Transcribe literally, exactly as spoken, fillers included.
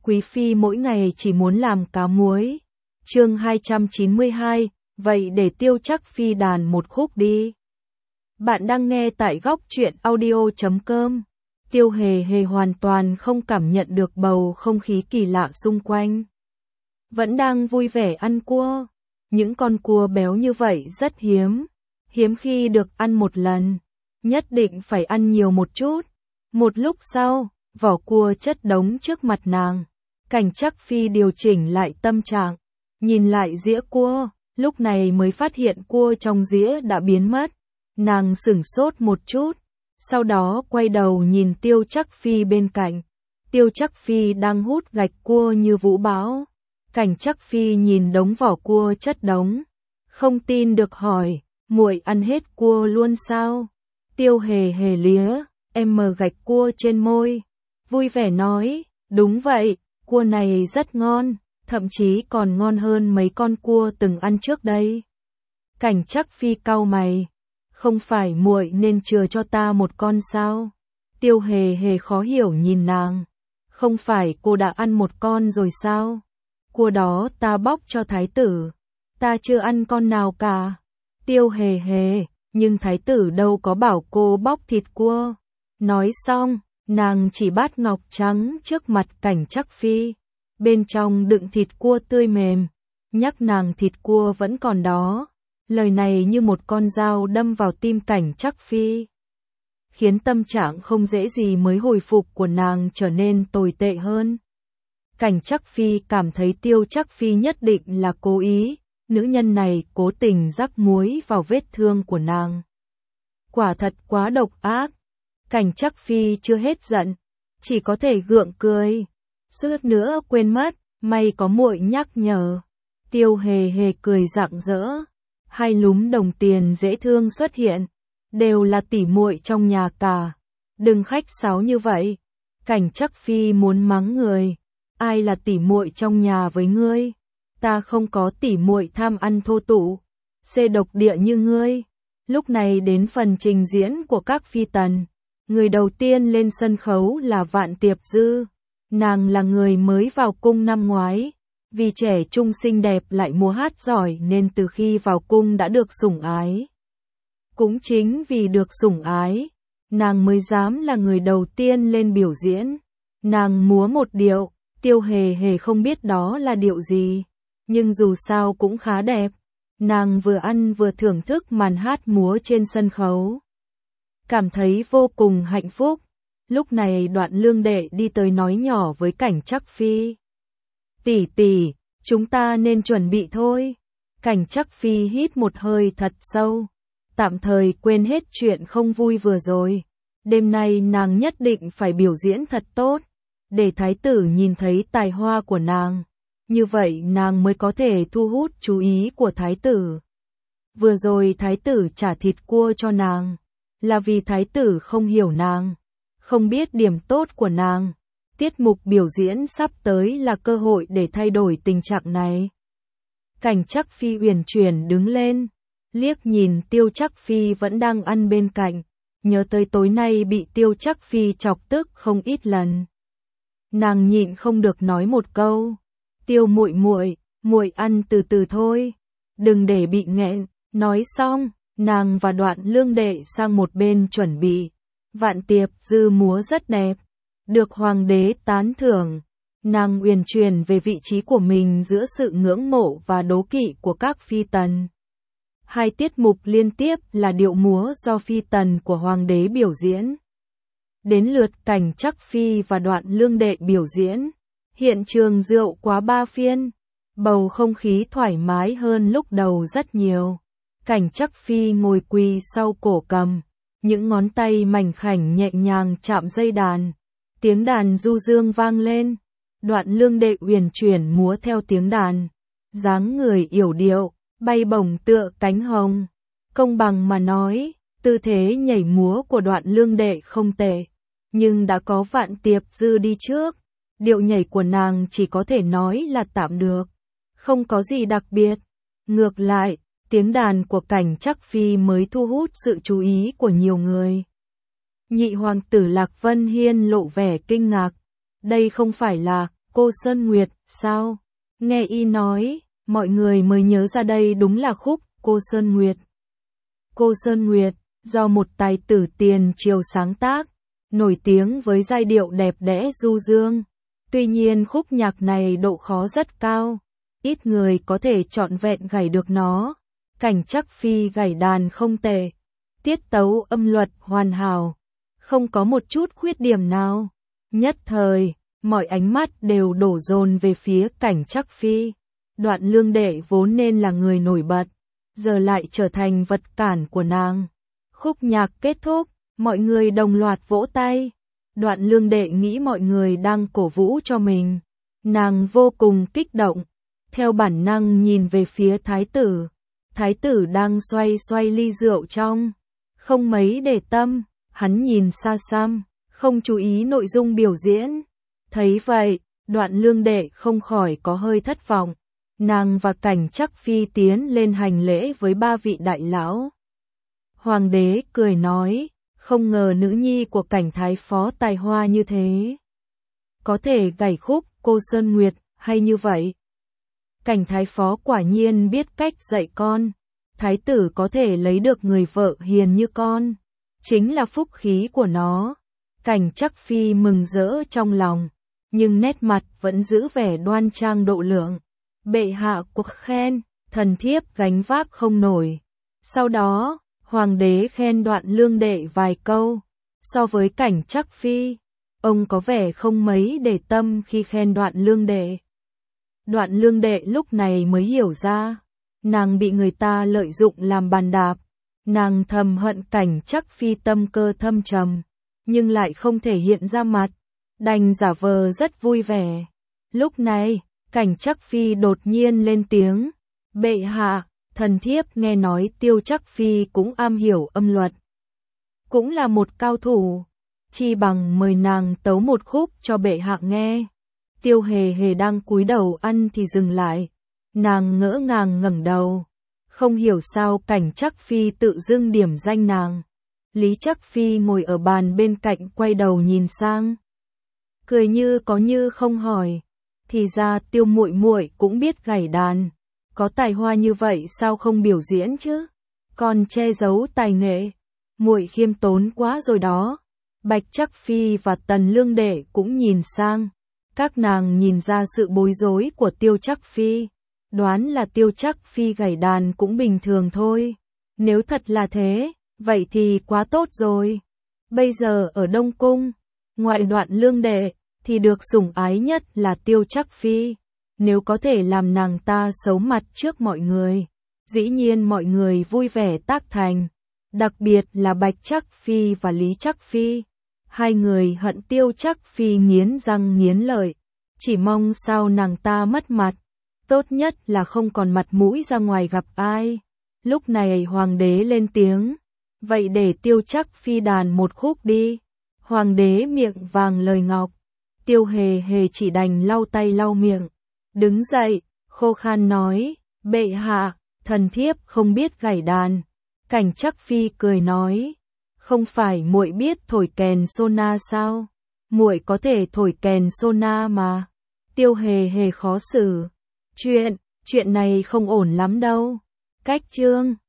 Quý phi mỗi ngày chỉ muốn làm cá muối. Chương hai trăm chín mươi hai, vậy để Tiêu Trắc Phi đàn một khúc đi. Bạn đang nghe tại góc truyện audio chấm com. Tiêu Hề Hề hoàn toàn không cảm nhận được bầu không khí kỳ lạ xung quanh. Vẫn đang vui vẻ ăn cua. Những con cua béo như vậy rất hiếm. Hiếm khi được ăn một lần. Nhất định phải ăn nhiều một chút. Một lúc sau, vỏ cua chất đống trước mặt nàng. Cảnh Trắc Phi điều chỉnh lại tâm trạng. Nhìn lại dĩa cua, lúc này mới phát hiện cua trong dĩa đã biến mất. Nàng sửng sốt một chút. Sau đó quay đầu nhìn Tiêu Trắc Phi bên cạnh. Tiêu Trắc Phi đang hút gạch cua như vũ bão. Cảnh Trắc Phi nhìn đống vỏ cua chất đống. Không tin được hỏi, muội ăn hết cua luôn sao? Tiêu Hề Hề lía, em mờ gạch cua trên môi. Vui vẻ nói, đúng vậy, cua này rất ngon, thậm chí còn ngon hơn mấy con cua từng ăn trước đây. Cảnh Trắc Phi cau mày, không phải muội nên chừa cho ta một con sao? Tiêu Hề Hề khó hiểu nhìn nàng, không phải cô đã ăn một con rồi sao? Cua đó ta bóc cho thái tử, ta chưa ăn con nào cả. Tiêu Hề Hề, nhưng thái tử đâu có bảo cô bóc thịt cua. Nói xong, nàng chỉ bát ngọc trắng trước mặt Cảnh Trắc Phi, bên trong đựng thịt cua tươi mềm, nhắc nàng thịt cua vẫn còn đó. Lời này như một con dao đâm vào tim Cảnh Trắc Phi, khiến tâm trạng không dễ gì mới hồi phục của nàng trở nên tồi tệ hơn. Cảnh Trắc Phi cảm thấy Tiêu Trắc Phi nhất định là cố ý, nữ nhân này cố tình rắc muối vào vết thương của nàng. Quả thật quá độc ác. Cảnh Trắc Phi chưa hết giận, chỉ có thể gượng cười. Suýt nữa quên mất, may có muội nhắc nhở. Tiêu Hề Hề cười rạng rỡ, hai lúm đồng tiền dễ thương xuất hiện, đều là tỉ muội trong nhà cả. Đừng khách sáo như vậy. Cảnh Trắc Phi muốn mắng người, ai là tỉ muội trong nhà với ngươi? Ta không có tỉ muội tham ăn thô tụ, xê độc địa như ngươi. Lúc này đến phần trình diễn của các phi tần. Người đầu tiên lên sân khấu là Vạn Tiệp Dư. Nàng là người mới vào cung năm ngoái. Vì trẻ trung xinh đẹp lại múa hát giỏi nên từ khi vào cung đã được sủng ái. Cũng chính vì được sủng ái, nàng mới dám là người đầu tiên lên biểu diễn. Nàng múa một điệu, Tiêu Hề Hề không biết đó là điệu gì, nhưng dù sao cũng khá đẹp. Nàng vừa ăn vừa thưởng thức màn hát múa trên sân khấu, cảm thấy vô cùng hạnh phúc. Lúc này Đoạn Lương Đệ đi tới nói nhỏ với Cảnh Trắc Phi. Tỷ tỷ, chúng ta nên chuẩn bị thôi. Cảnh Trắc Phi hít một hơi thật sâu, tạm thời quên hết chuyện không vui vừa rồi. Đêm nay nàng nhất định phải biểu diễn thật tốt, để thái tử nhìn thấy tài hoa của nàng. Như vậy nàng mới có thể thu hút chú ý của thái tử. Vừa rồi thái tử trả thịt cua cho nàng, là vì thái tử không hiểu nàng, không biết điểm tốt của nàng. Tiết mục biểu diễn sắp tới là cơ hội để thay đổi tình trạng này. Cảnh Trắc Phi uyển chuyển đứng lên, liếc nhìn Tiêu Trắc Phi vẫn đang ăn bên cạnh, nhớ tới tối nay bị Tiêu Trắc Phi chọc tức không ít lần. Nàng nhịn không được nói một câu, Tiêu muội muội, muội ăn từ từ thôi, đừng để bị nghẹn. Nói xong, nàng và Đoạn Lương Đệ sang một bên chuẩn bị. Vạn Tiệp Dư múa rất đẹp, được hoàng đế tán thưởng. Nàng uyển chuyển về vị trí của mình giữa sự ngưỡng mộ và đố kỵ của các phi tần. Hai tiết mục liên tiếp là điệu múa do phi tần của hoàng đế biểu diễn. Đến lượt Cảnh Trắc Phi và Đoạn Lương Đệ biểu diễn. Hiện trường rượu quá ba phiên, bầu không khí thoải mái hơn lúc đầu rất nhiều. Cảnh Trắc Phi ngồi quỳ sau cổ cầm, những ngón tay mảnh khảnh nhẹ nhàng chạm dây đàn. Tiếng đàn du dương vang lên, Đoạn Lương Đệ uyển chuyển múa theo tiếng đàn, dáng người yểu điệu, bay bổng tựa cánh hồng. Công bằng mà nói, tư thế nhảy múa của Đoạn Lương Đệ không tệ, nhưng đã có Vạn Tiệp Dư đi trước, điệu nhảy của nàng chỉ có thể nói là tạm được, không có gì đặc biệt. Ngược lại, tiếng đàn của Cảnh Trắc Phi mới thu hút sự chú ý của nhiều người. Nhị hoàng tử Lạc Vân Hiên lộ vẻ kinh ngạc, đây không phải là Cô Sơn Nguyệt, sao? Nghe y nói, mọi người mới nhớ ra đây đúng là khúc Cô Sơn Nguyệt. Cô Sơn Nguyệt, do một tài tử tiền triều sáng tác, nổi tiếng với giai điệu đẹp đẽ du dương. Tuy nhiên khúc nhạc này độ khó rất cao, ít người có thể trọn vẹn gảy được nó. Cảnh Trắc Phi gảy đàn không tệ, tiết tấu âm luật hoàn hảo, không có một chút khuyết điểm nào. Nhất thời, mọi ánh mắt đều đổ dồn về phía Cảnh Trắc Phi. Đoạn Lương Đệ vốn nên là người nổi bật, giờ lại trở thành vật cản của nàng. Khúc nhạc kết thúc, mọi người đồng loạt vỗ tay. Đoạn Lương Đệ nghĩ mọi người đang cổ vũ cho mình. Nàng vô cùng kích động, theo bản năng nhìn về phía thái tử. Thái tử đang xoay xoay ly rượu trong, không mấy để tâm, hắn nhìn xa xăm, không chú ý nội dung biểu diễn. Thấy vậy, Đoạn Lương Đệ không khỏi có hơi thất vọng. Nàng và Cảnh Trắc Phi tiến lên hành lễ với ba vị đại lão. Hoàng đế cười nói, không ngờ nữ nhi của Cảnh Thái Phó tài hoa như thế, có thể gảy khúc Cô Sơn Nguyệt hay như vậy. Cảnh Thái Phó quả nhiên biết cách dạy con, thái tử có thể lấy được người vợ hiền như con, chính là phúc khí của nó. Cảnh Trắc Phi mừng rỡ trong lòng, nhưng nét mặt vẫn giữ vẻ đoan trang độ lượng. Bệ hạ quốc khen, thần thiếp gánh vác không nổi. Sau đó, hoàng đế khen Đoạn Lương Đệ vài câu. So với Cảnh Trắc Phi, ông có vẻ không mấy để tâm khi khen Đoạn Lương Đệ. Đoạn Lương Đệ lúc này mới hiểu ra, nàng bị người ta lợi dụng làm bàn đạp. Nàng thầm hận Cảnh Trắc Phi tâm cơ thâm trầm, nhưng lại không thể hiện ra mặt, đành giả vờ rất vui vẻ. Lúc này, Cảnh Trắc Phi đột nhiên lên tiếng, bệ hạ, thần thiếp nghe nói Tiêu Trắc Phi cũng am hiểu âm luật, cũng là một cao thủ, chi bằng mời nàng tấu một khúc cho bệ hạ nghe. Tiêu Hề Hề đang cúi đầu ăn thì dừng lại, nàng ngỡ ngàng ngẩng đầu, không hiểu sao Cảnh Trắc Phi tự dưng điểm danh nàng. Lý Trắc Phi ngồi ở bàn bên cạnh quay đầu nhìn sang, cười như có như không hỏi, thì ra Tiêu muội muội cũng biết gảy đàn, có tài hoa như vậy sao không biểu diễn chứ? Còn che giấu tài nghệ, muội khiêm tốn quá rồi đó. Bạch Trắc Phi và Tần Lương Đệ cũng nhìn sang, các nàng nhìn ra sự bối rối của Tiêu Trắc Phi, đoán là Tiêu Trắc Phi gảy đàn cũng bình thường thôi. Nếu thật là thế, vậy thì quá tốt rồi. Bây giờ ở Đông Cung, ngoại Đoạn Lương Đệ, thì được sủng ái nhất là Tiêu Trắc Phi. Nếu có thể làm nàng ta xấu mặt trước mọi người, dĩ nhiên mọi người vui vẻ tác thành. Đặc biệt là Bạch Trắc Phi và Lý Trắc Phi. Hai người hận Tiêu Trắc Phi nghiến răng nghiến lợi, chỉ mong sao nàng ta mất mặt, tốt nhất là không còn mặt mũi ra ngoài gặp ai. Lúc này hoàng đế lên tiếng, vậy để Tiêu Trắc Phi đàn một khúc đi. Hoàng đế miệng vàng lời ngọc, Tiêu Hề Hề chỉ đành lau tay lau miệng, đứng dậy, khô khan nói, bệ hạ, thần thiếp không biết gảy đàn. Cảnh Trắc Phi cười nói, không phải muội biết thổi kèn sona sao? Muội có thể thổi kèn sona mà. Tiêu Hề Hề khó xử, chuyện, chuyện này không ổn lắm đâu. Cách chương